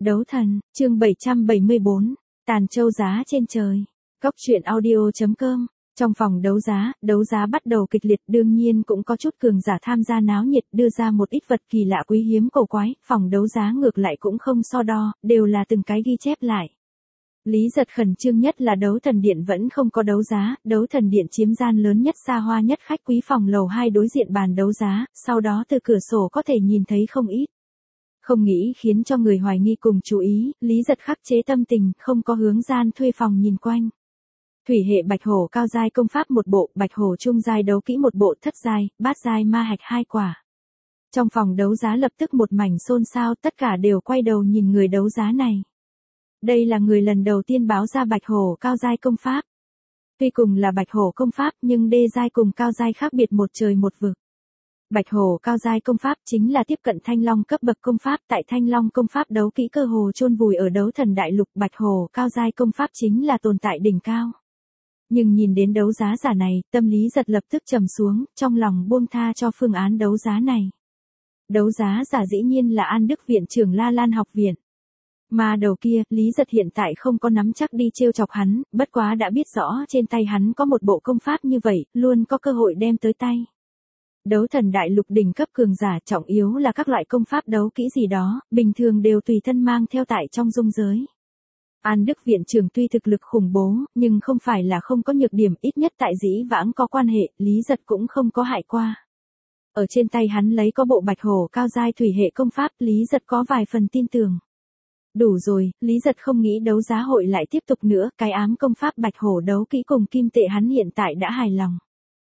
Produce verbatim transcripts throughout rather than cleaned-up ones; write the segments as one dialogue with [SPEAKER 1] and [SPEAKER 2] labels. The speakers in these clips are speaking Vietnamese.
[SPEAKER 1] Đấu thần, chương bảy trăm bảy mươi bốn, tàn châu giá trên trời. Góc truyện audio chấm com. Trong phòng đấu giá, đấu giá bắt đầu kịch liệt, đương nhiên cũng có chút cường giả tham gia náo nhiệt, đưa ra một ít vật kỳ lạ quý hiếm cổ quái, phòng đấu giá ngược lại cũng không so đo, đều là từng cái ghi chép lại. Lý Giật khẩn trương nhất là đấu thần điện vẫn không có đấu giá, đấu thần điện chiếm gian lớn nhất, xa hoa nhất khách quý phòng lầu hai đối diện bàn đấu giá, sau đó từ cửa sổ có thể nhìn thấy không ít. Không nghĩ khiến cho người hoài nghi cùng chú ý, Lý Giật khắc chế tâm tình, không có hướng gian thuê phòng nhìn quanh. Thủy hệ bạch hổ cao giai công pháp một bộ, bạch hổ trung giai đấu kỹ một bộ, thất giai, bát giai ma hạch hai quả. Trong phòng đấu giá lập tức một mảnh xôn xao, tất cả đều quay đầu nhìn người đấu giá này. Đây là người lần đầu tiên báo ra bạch hổ cao giai công pháp. Tuy cùng là bạch hổ công pháp nhưng đê giai cùng cao giai khác biệt một trời một vực. Bạch hổ cao giai công pháp chính là tiếp cận thanh long cấp bậc công pháp, tại thanh long công pháp đấu kỹ cơ hồ chôn vùi ở đấu thần đại lục, bạch hổ cao giai công pháp chính là tồn tại đỉnh cao. Nhưng nhìn đến đấu giá giả này, tâm lý Giật lập tức trầm xuống, trong lòng buông tha cho phương án đấu giá này. Đấu giá giả dĩ nhiên là An Đức viện trưởng La Lan học viện. Mà đầu kia, Lý Giật hiện tại không có nắm chắc đi trêu chọc hắn, bất quá đã biết rõ trên tay hắn có một bộ công pháp như vậy, luôn có cơ hội đem tới tay. Đấu thần đại lục đỉnh cấp cường giả, trọng yếu là các loại công pháp đấu kỹ gì đó, bình thường đều tùy thân mang theo tại trong dung giới. An Đức viện trưởng tuy thực lực khủng bố, nhưng không phải là không có nhược điểm, ít nhất tại dĩ vãng có quan hệ, Lý Giật cũng không có hại qua. Ở trên tay hắn lấy có bộ bạch hổ cao giai thủy hệ công pháp, Lý Giật có vài phần tin tưởng. Đủ rồi, Lý Giật không nghĩ đấu giá hội lại tiếp tục nữa, cái ám công pháp bạch hổ đấu kỹ cùng kim tệ hắn hiện tại đã hài lòng.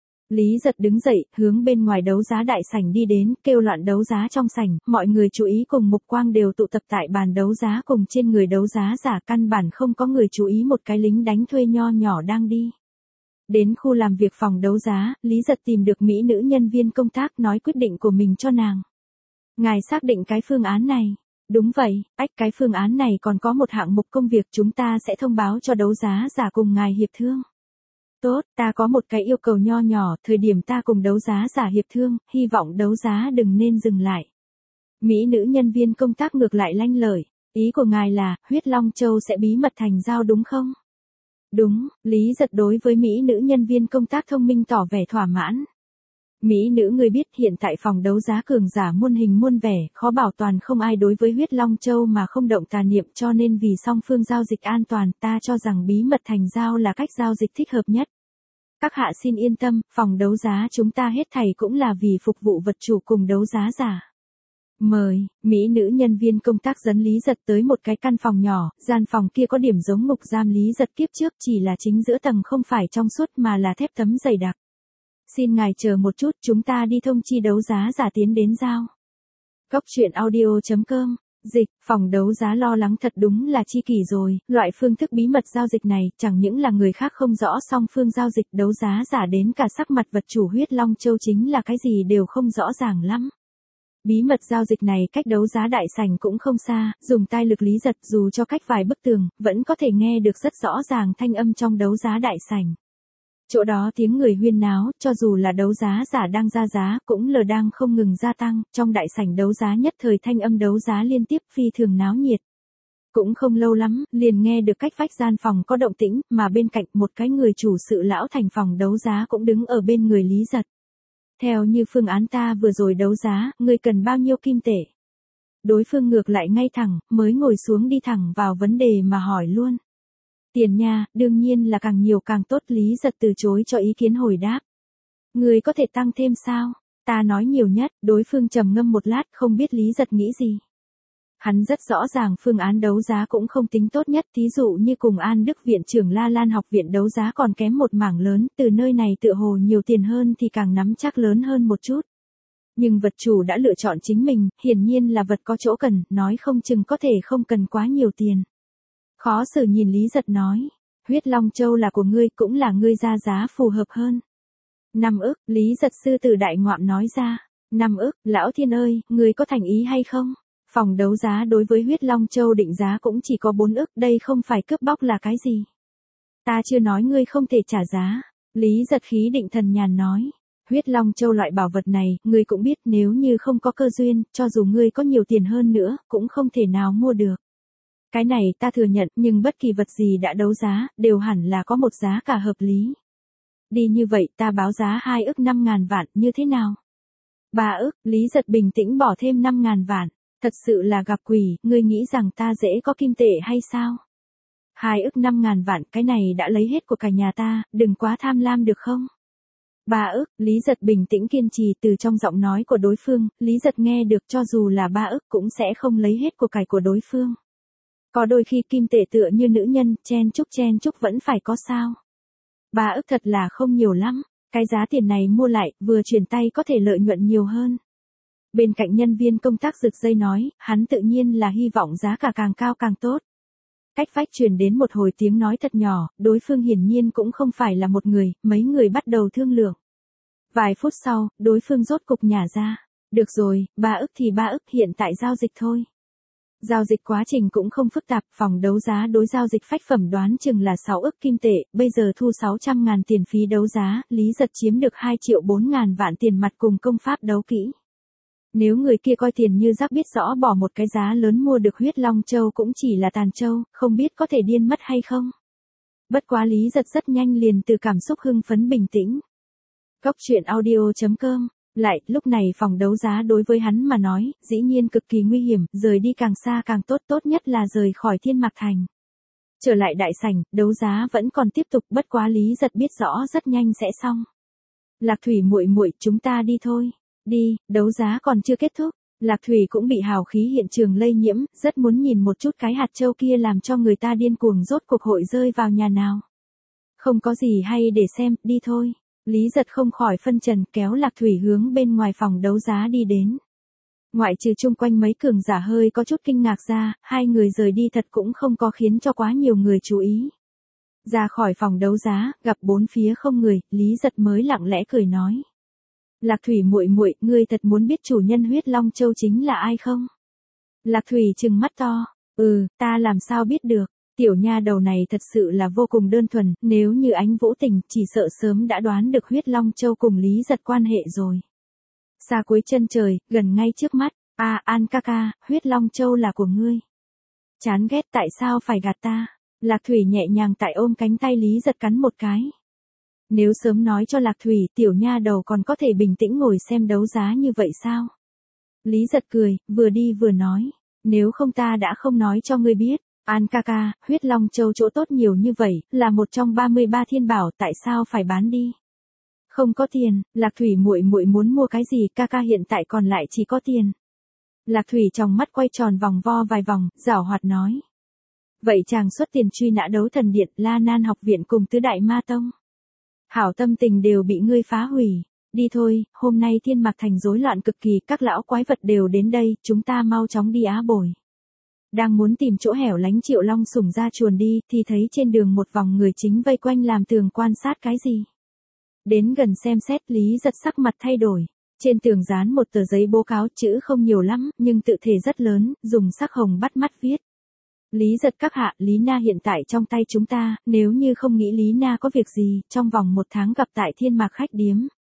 [SPEAKER 1] Lý Giật đứng dậy, hướng bên ngoài đấu giá đại sảnh đi đến, kêu loạn đấu giá trong sảnh, mọi người chú ý cùng mục quang đều tụ tập tại bàn đấu giá cùng trên người đấu giá giả, căn bản không có người chú ý một cái lính đánh thuê nho nhỏ đang đi. Đến khu làm việc phòng đấu giá, Lý Giật tìm được mỹ nữ nhân viên công tác nói quyết định của mình cho nàng. Ngài xác định cái phương án này. Đúng vậy, ách cái phương án này còn có một hạng mục công việc chúng ta sẽ thông báo cho đấu giá giả cùng ngài hiệp thương. Tốt, ta có một cái yêu cầu nho nhỏ, thời điểm ta cùng đấu giá giả hiệp thương, hy vọng đấu giá đừng nên dừng lại. Mỹ nữ nhân viên công tác ngược lại lanh lợi, ý của ngài là, huyết Long Châu sẽ bí mật thành giao đúng không? Đúng, Lý Giật đối với mỹ nữ nhân viên công tác thông minh tỏ vẻ thỏa mãn. Mỹ nữ người biết hiện tại phòng đấu giá cường giả muôn hình muôn vẻ, khó bảo toàn không ai đối với huyết Long Châu mà không động tà niệm, cho nên vì song phương giao dịch an toàn, ta cho rằng bí mật thành giao là cách giao dịch thích hợp nhất. Các hạ xin yên tâm, phòng đấu giá chúng ta hết thảy cũng là vì phục vụ vật chủ cùng đấu giá giả. Mời, mỹ nữ nhân viên công tác dẫn Lý Giật tới một cái căn phòng nhỏ, gian phòng kia có điểm giống ngục giam Lý Giật kiếp trước, chỉ là chính giữa tầng không phải trong suốt mà là thép tấm dày đặc. Xin ngài chờ một chút, chúng ta đi thông chi đấu giá giả tiến đến giao. Góc truyện audio chấm com. Dịch, phòng đấu giá lo lắng thật đúng là chi kỷ rồi, loại phương thức bí mật giao dịch này, chẳng những là người khác không rõ song phương giao dịch, đấu giá giả đến cả sắc mặt vật chủ huyết Long Châu chính là cái gì đều không rõ ràng lắm. Bí mật giao dịch này cách đấu giá đại sảnh cũng không xa, dùng tai lực Lý Giật dù cho cách vài bức tường, vẫn có thể nghe được rất rõ ràng thanh âm trong đấu giá đại sảnh. Chỗ đó tiếng người huyên náo, cho dù là đấu giá giả đang ra giá, cũng lờ đang không ngừng gia tăng, trong đại sảnh đấu giá nhất thời thanh âm đấu giá liên tiếp phi thường náo nhiệt. Cũng không lâu lắm, liền nghe được cách vách gian phòng có động tĩnh, mà bên cạnh một cái người chủ sự lão thành phòng đấu giá cũng đứng ở bên người Lý Giật. Theo như phương án ta vừa rồi đấu giá, ngươi cần bao nhiêu kim tệ? Đối phương ngược lại ngay thẳng, mới ngồi xuống đi thẳng vào vấn đề mà hỏi luôn. Tiền nha, đương nhiên là càng nhiều càng tốt, Lý Giật từ chối cho ý kiến hồi đáp. Người có thể tăng thêm sao? Ta nói nhiều nhất, đối phương trầm ngâm một lát không biết Lý Giật nghĩ gì. Hắn rất rõ ràng phương án đấu giá cũng không tính tốt nhất, thí dụ như cùng An Đức viện trưởng La Lan học viện đấu giá còn kém một mảng lớn, từ nơi này tựa hồ nhiều tiền hơn thì càng nắm chắc lớn hơn một chút. Nhưng vật chủ đã lựa chọn chính mình, hiển nhiên là vật có chỗ cần, nói không chừng có thể không cần quá nhiều tiền. Khó xử nhìn Lý Giật nói, huyết Long Châu là của ngươi, cũng là ngươi ra giá phù hợp hơn. Năm ức, Lý Giật sư tử đại ngoạm nói ra, năm ức, lão thiên ơi, ngươi có thành ý hay không? Phòng đấu giá đối với huyết Long Châu định giá cũng chỉ có bốn ức, đây không phải cướp bóc là cái gì? Ta chưa nói ngươi không thể trả giá, Lý Giật khí định thần nhàn nói. Huyết Long Châu loại bảo vật này, ngươi cũng biết nếu như không có cơ duyên, cho dù ngươi có nhiều tiền hơn nữa, cũng không thể nào mua được. Cái này ta thừa nhận, nhưng bất kỳ vật gì đã đấu giá, đều hẳn là có một giá cả hợp lý. Đi như vậy ta báo giá hai ức năm ngàn vạn, như thế nào? Ba ức, Lý Giật bình tĩnh bỏ thêm năm ngàn vạn. Thật sự là gặp quỷ, ngươi nghĩ rằng ta dễ có kim tệ hay sao? Hai ức năm ngàn vạn, cái này đã lấy hết của cả nhà ta, đừng quá tham lam được không? Ba ức, Lý Giật bình tĩnh kiên trì. Từ trong giọng nói của đối phương, Lý Giật nghe được cho dù là ba ức cũng sẽ không lấy hết của cải của đối phương. Có đôi khi kim tệ tựa như nữ nhân, chen chúc chen chúc vẫn phải có sao. Ba ức thật là không nhiều lắm, cái giá tiền này mua lại, vừa chuyển tay có thể lợi nhuận nhiều hơn. Bên cạnh nhân viên công tác giật dây nói, hắn tự nhiên là hy vọng giá cả càng cao càng tốt. Cách vách truyền đến một hồi tiếng nói thật nhỏ, đối phương hiển nhiên cũng không phải là một người, mấy người bắt đầu thương lượng. Vài phút sau, đối phương rốt cục nhả ra. Được rồi, ba ức thì ba ức, hiện tại giao dịch thôi. Giao dịch quá trình cũng không phức tạp, phòng đấu giá đối giao dịch phách phẩm đoán chừng là sáu ức kim tệ, bây giờ thu sáu trăm ngàn tiền phí đấu giá, Lý Giật chiếm được hai triệu bốn ngàn vạn tiền mặt cùng công pháp đấu kỹ. Nếu người kia coi tiền như rác biết rõ bỏ một cái giá lớn mua được huyết long châu cũng chỉ là tàn châu, không biết có thể điên mất hay không. Bất quá Lý Giật rất nhanh liền từ cảm xúc hưng phấn bình tĩnh. Góc truyện audio chấm com. Lại, lúc này phòng đấu giá đối với hắn mà nói, dĩ nhiên cực kỳ nguy hiểm, rời đi càng xa càng tốt, tốt nhất là rời khỏi Thiên Mạc Thành. Trở lại đại sảnh, đấu giá vẫn còn tiếp tục, bất quá Lý Giật biết rõ rất nhanh sẽ xong. Lạc Thủy muội muội, chúng ta đi thôi. Đi, đấu giá còn chưa kết thúc. Lạc Thủy cũng bị hào khí hiện trường lây nhiễm, rất muốn nhìn một chút cái hạt châu kia làm cho người ta điên cuồng rốt cuộc hội rơi vào nhà nào. Không có gì hay để xem, đi thôi. Lý Giật không khỏi phân trần, kéo Lạc Thủy hướng bên ngoài phòng đấu giá đi đến. Ngoại trừ chung quanh mấy cường giả hơi có chút kinh ngạc ra, hai người rời đi thật cũng không có khiến cho quá nhiều người chú ý. Ra khỏi phòng đấu giá, gặp bốn phía không người, Lý Giật mới lặng lẽ cười nói. Lạc Thủy muội muội, ngươi thật muốn biết chủ nhân huyết long châu chính là ai không? Lạc Thủy trừng mắt to, ừ, ta làm sao biết được. Tiểu nha đầu này thật sự là vô cùng đơn thuần, nếu như Ánh Vũ Tình chỉ sợ sớm đã đoán được huyết long châu cùng Lý Giật quan hệ rồi. Xa cuối chân trời, gần ngay trước mắt, a An ca ca, huyết long châu là của ngươi. Chán ghét, tại sao phải gạt ta? Lạc Thủy nhẹ nhàng tại ôm cánh tay Lý Giật cắn một cái. Nếu sớm nói cho Lạc Thủy, tiểu nha đầu còn có thể bình tĩnh ngồi xem đấu giá như vậy sao? Lý Giật cười, vừa đi vừa nói, nếu không ta đã không nói cho ngươi biết. An ca ca, huyết long châu chỗ tốt nhiều như vậy, là một trong ba mươi ba thiên bảo, tại sao phải bán đi? Không có tiền, Lạc Thủy muội muội muốn mua cái gì, ca ca hiện tại còn lại chỉ có tiền. Lạc Thủy trong mắt quay tròn vòng vo vài vòng, giảo hoạt nói. Vậy chàng xuất tiền truy nã đấu thần điện, La Nan học viện cùng tứ đại ma tông. Hảo tâm tình đều bị ngươi phá hủy. Đi thôi, hôm nay Thiên Mạc Thành rối loạn cực kỳ, các lão quái vật đều đến đây, chúng ta mau chóng đi Á Bồi. Đang muốn tìm chỗ hẻo lánh Triệu Long Sủng ra chuồn đi, thì thấy trên đường một vòng người chính vây quanh làm tường quan sát cái gì. Đến gần xem xét, Lý Giật sắc mặt thay đổi. Trên tường dán một tờ giấy bố cáo, chữ không nhiều lắm, nhưng tự thể rất lớn, dùng sắc hồng bắt mắt viết. Lý Giật các hạ, Lý Na hiện tại trong tay chúng ta, nếu như không nghĩ Lý Na có việc gì, trong vòng một tháng gặp tại Thiên Mạc khách điếm.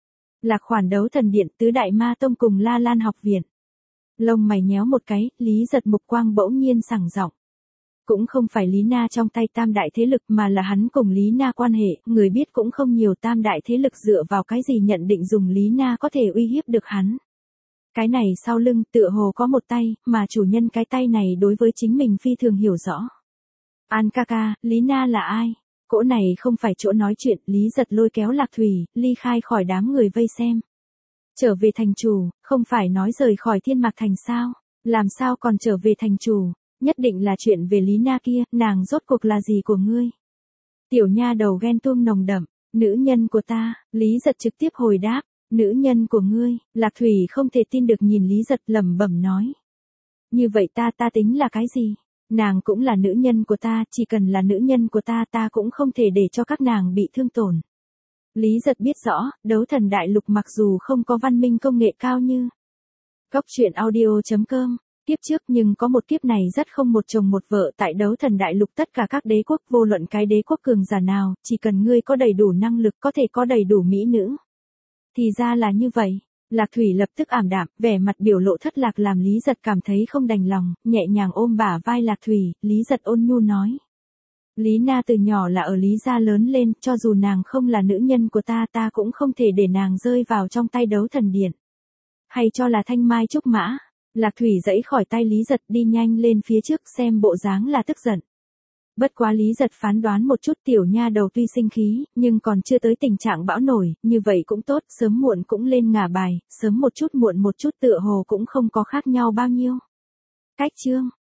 [SPEAKER 1] Lạc khoản đấu thần điện, tứ đại ma tông cùng La Lan học viện. Lông mày nhéo một cái, Lý Giật mục quang bỗng nhiên sảng giọng. Cũng không phải Lý Na trong tay tam đại thế lực mà là hắn cùng Lý Na quan hệ, người biết cũng không nhiều, tam đại thế lực dựa vào cái gì nhận định dùng Lý Na có thể uy hiếp được hắn. Cái này sau lưng tựa hồ có một tay, mà chủ nhân cái tay này đối với chính mình phi thường hiểu rõ. An ca ca, Lý Na là ai? Cỗ này không phải chỗ nói chuyện, Lý Giật lôi kéo Lạc Thủy, ly khai khỏi đám người vây xem. Trở về thành chủ, không phải nói rời khỏi Thiên Mạc Thành sao? Làm sao còn trở về thành chủ? Nhất định là chuyện về Lý Na kia, nàng rốt cuộc là gì của ngươi? Tiểu nha đầu ghen tuông nồng đậm, nữ nhân của ta, Lý Giật trực tiếp hồi đáp, nữ nhân của ngươi, Lạc Thủy không thể tin được nhìn Lý Giật lẩm bẩm nói. Như vậy ta ta tính là cái gì? Nàng cũng là nữ nhân của ta, chỉ cần là nữ nhân của ta ta cũng không thể để cho các nàng bị thương tổn. Lý Giật biết rõ, đấu thần đại lục mặc dù không có văn minh công nghệ cao như Góc truyện audio chấm com, kiếp trước nhưng có một kiếp này rất không một chồng một vợ tại đấu thần đại lục tất cả các đế quốc vô luận cái đế quốc cường giả nào, chỉ cần ngươi có đầy đủ năng lực có thể có đầy đủ mỹ nữ. Thì ra là như vậy, Lạc Thủy lập tức ảm đạm, vẻ mặt biểu lộ thất lạc làm Lý Giật cảm thấy không đành lòng, nhẹ nhàng ôm bả vai Lạc Thủy, Lý Giật ôn nhu nói. Lý Na từ nhỏ là ở Lý gia lớn lên, cho dù nàng không là nữ nhân của ta ta cũng không thể để nàng rơi vào trong tay đấu thần điện. Hay cho là thanh mai trúc mã. Lạc Thủy giãy khỏi tay Lý Giật đi nhanh lên phía trước xem bộ dáng là tức giận. Bất quá Lý Giật phán đoán một chút tiểu nha đầu tuy sinh khí, nhưng còn chưa tới tình trạng bão nổi, như vậy cũng tốt, sớm muộn cũng lên ngả bài, sớm một chút muộn một chút tựa hồ cũng không có khác nhau bao nhiêu. Cách chương